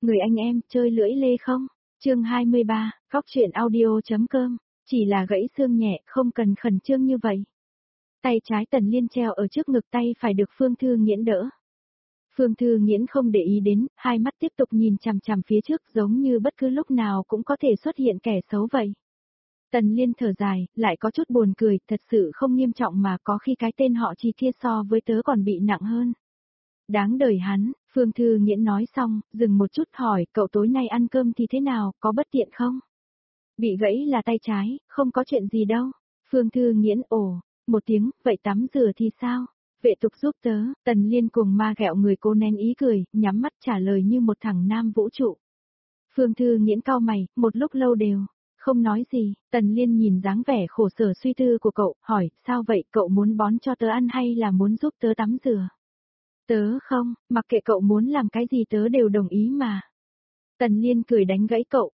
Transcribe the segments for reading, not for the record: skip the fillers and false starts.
Người anh em, chơi lưỡi lê không? Chương 23, Góc truyện audio.com, chỉ là gãy xương nhẹ, không cần khẩn trương như vậy. Tay trái Tần Liên treo ở trước ngực, tay phải được Phương Thư Nghiễn đỡ. Phương Thư Nghiễn không để ý đến, hai mắt tiếp tục nhìn chằm chằm phía trước, giống như bất cứ lúc nào cũng có thể xuất hiện kẻ xấu vậy. Tần Liên thở dài, lại có chút buồn cười, thật sự không nghiêm trọng mà có khi cái tên họ Trì kia so với tớ còn bị nặng hơn. Đáng đời hắn, Phương Thư Nghiễn nói xong, dừng một chút hỏi, cậu tối nay ăn cơm thì thế nào, có bất tiện không? Bị gãy là tay trái, không có chuyện gì đâu. Phương Thư Nghiễn ồ, một tiếng, vậy tắm rửa thì sao? Vệ tục giúp tớ, Tần Liên cuồng ma ghẹo người, cố nén ý cười, nhắm mắt trả lời như một thằng nam vũ trụ. Phương Thư Nghiễn cau mày, một lúc lâu đều không nói gì. Tần Liên nhìn dáng vẻ khổ sở suy tư của cậu, hỏi, sao vậy, cậu muốn bón cho tớ ăn hay là muốn giúp tớ tắm rửa? Tớ không, mặc kệ cậu muốn làm cái gì tớ đều đồng ý mà. Tần Liên cười đánh gãy cậu,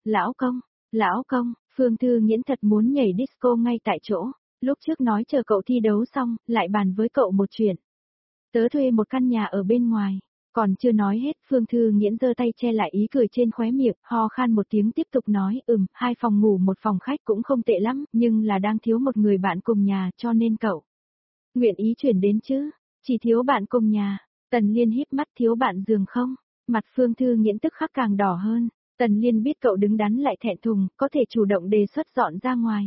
lão công, Phương Thư Nghiễn thật muốn nhảy disco ngay tại chỗ. Lúc trước nói chờ cậu thi đấu xong, lại bàn với cậu một chuyện. Tớ thuê một căn nhà ở bên ngoài. Còn chưa nói hết, Phương Thư Nghiễn giơ tay che lại ý cười trên khóe miệng, ho khan một tiếng tiếp tục nói, 2 phòng ngủ một phòng khách cũng không tệ lắm, nhưng là đang thiếu một người bạn cùng nhà, cho nên cậu nguyện ý chuyển đến chứ, chỉ thiếu bạn cùng nhà. Tần Liên híp mắt, thiếu bạn giường không? Mặt Phương Thư Nghiễn tức khắc càng đỏ hơn. Tần Liên biết cậu đứng đắn lại thẹn thùng, có thể chủ động đề xuất dọn ra ngoài.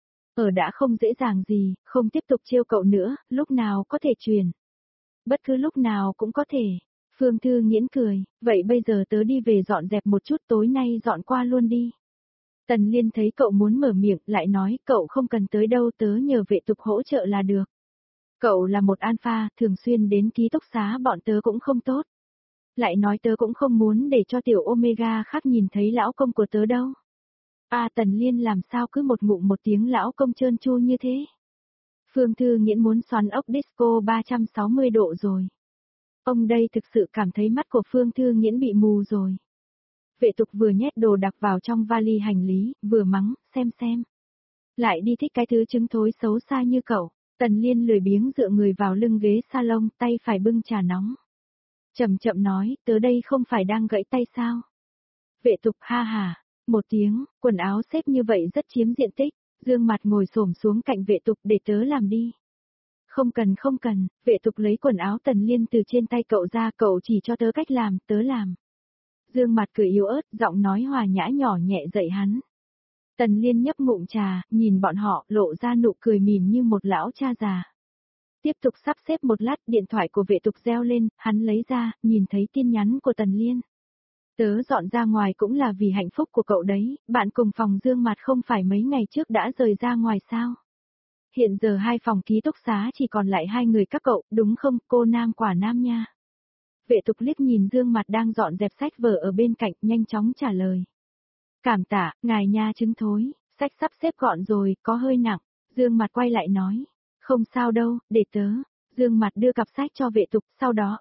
Đã không dễ dàng gì, không tiếp tục trêu cậu nữa, lúc nào có thể chuyển. Bất cứ lúc nào cũng có thể. Phương Thư Nghiễn cười, vậy bây giờ tớ đi về dọn dẹp một chút, tối nay dọn qua luôn đi. Tần Liên thấy cậu muốn mở miệng, lại nói, cậu không cần tới đâu, tớ nhờ vệ tục hỗ trợ là được. Cậu là một alpha, thường xuyên đến ký túc xá bọn tớ cũng không tốt. Lại nói tớ cũng không muốn để cho tiểu Omega khác nhìn thấy lão công của tớ đâu. Tần Liên làm sao cứ một ngụm một tiếng lão công trơn tru như thế. Phương Thư Nghiễn muốn xoắn ốc disco 360 độ rồi. Ông đây thực sự cảm thấy mắt của Phương Thư Nghiễn bị mù rồi. Vệ tục vừa nhét đồ đặc vào trong vali hành lý, vừa mắng, xem. Lại đi thích cái thứ trứng thối xấu xa như cậu. Tần Liên lười biếng dựa người vào lưng ghế salon, tay phải bưng trà nóng. Chậm chậm nói, tớ đây không phải đang gãy tay sao? Vệ tục ha hà, một tiếng, quần áo xếp như vậy rất chiếm diện tích, Dương Mặt ngồi xổm xuống cạnh vệ tục, để tớ làm đi. Không cần, vệ tục lấy quần áo Tần Liên từ trên tay cậu ra, cậu chỉ cho tớ cách làm, tớ làm. Dương Mặt cười yếu ớt, giọng nói hòa nhã nhỏ nhẹ dạy hắn. Tần Liên nhấp ngụm trà, nhìn bọn họ, lộ ra nụ cười mỉm như một lão cha già. Tiếp tục sắp xếp một lát, điện thoại của vệ tục reo lên, hắn lấy ra, nhìn thấy tin nhắn của Tần Liên. Tớ dọn ra ngoài cũng là vì hạnh phúc của cậu đấy, bạn cùng phòng Dương Mặt không phải mấy ngày trước đã rời ra ngoài sao? Hiện giờ 2 phòng ký túc xá chỉ còn lại 2 người các cậu, đúng không, cô nam quả nam nha. Vệ tục liếc nhìn Dương Mặt đang dọn dẹp sách vở ở bên cạnh, nhanh chóng trả lời. Cảm tạ, ngài nha trứng thối, sách sắp xếp gọn rồi, có hơi nặng. Dương Mặt quay lại nói. Không sao đâu, để tớ. Dương Mặt đưa cặp sách cho vệ tục, sau đó,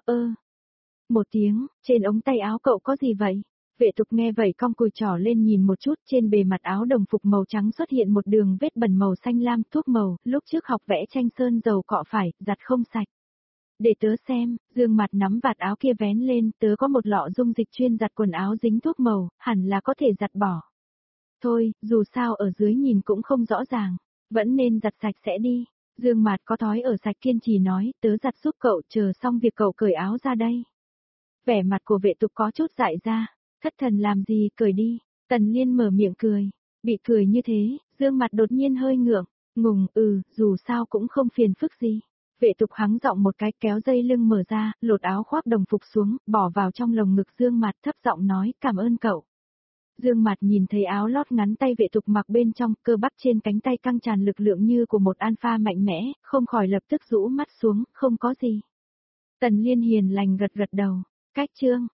một tiếng, trên ống tay áo cậu có gì vậy? Vệ tục nghe vậy cong cùi trỏ lên nhìn một chút, trên bề mặt áo đồng phục màu trắng xuất hiện một đường vết bẩn màu xanh lam, thuốc màu, lúc trước học vẽ tranh sơn dầu cọ phải, giặt không sạch. Để tớ xem, Dương Mặt nắm vạt áo kia vén lên, tớ có một lọ dung dịch chuyên giặt quần áo dính thuốc màu, hẳn là có thể giặt bỏ. Thôi, dù sao ở dưới nhìn cũng không rõ ràng, vẫn nên giặt sạch sẽ đi. Dương Mạt có thói ở sạch kiên trì nói, tớ giặt giúp cậu, chờ xong việc cậu cởi áo ra đây. Vẻ mặt của vệ tục có chút dại ra, thất thần làm gì, cởi đi. Tần Liên mở miệng cười, bị cười như thế, Dương Mạt đột nhiên hơi ngượng, ngùng, dù sao cũng không phiền phức gì. Vệ tục hắng giọng một cái, kéo dây lưng mở ra, lột áo khoác đồng phục xuống, bỏ vào trong lồng ngực Dương Mạt, thấp giọng nói, cảm ơn cậu. Dương Mạt nhìn thấy áo lót ngắn tay vệ tục mặc bên trong, cơ bắp trên cánh tay căng tràn lực lượng như của một alpha mạnh mẽ, không khỏi lập tức rũ mắt xuống, không có gì. Tần Liên hiền lành gật gật đầu, cách chương.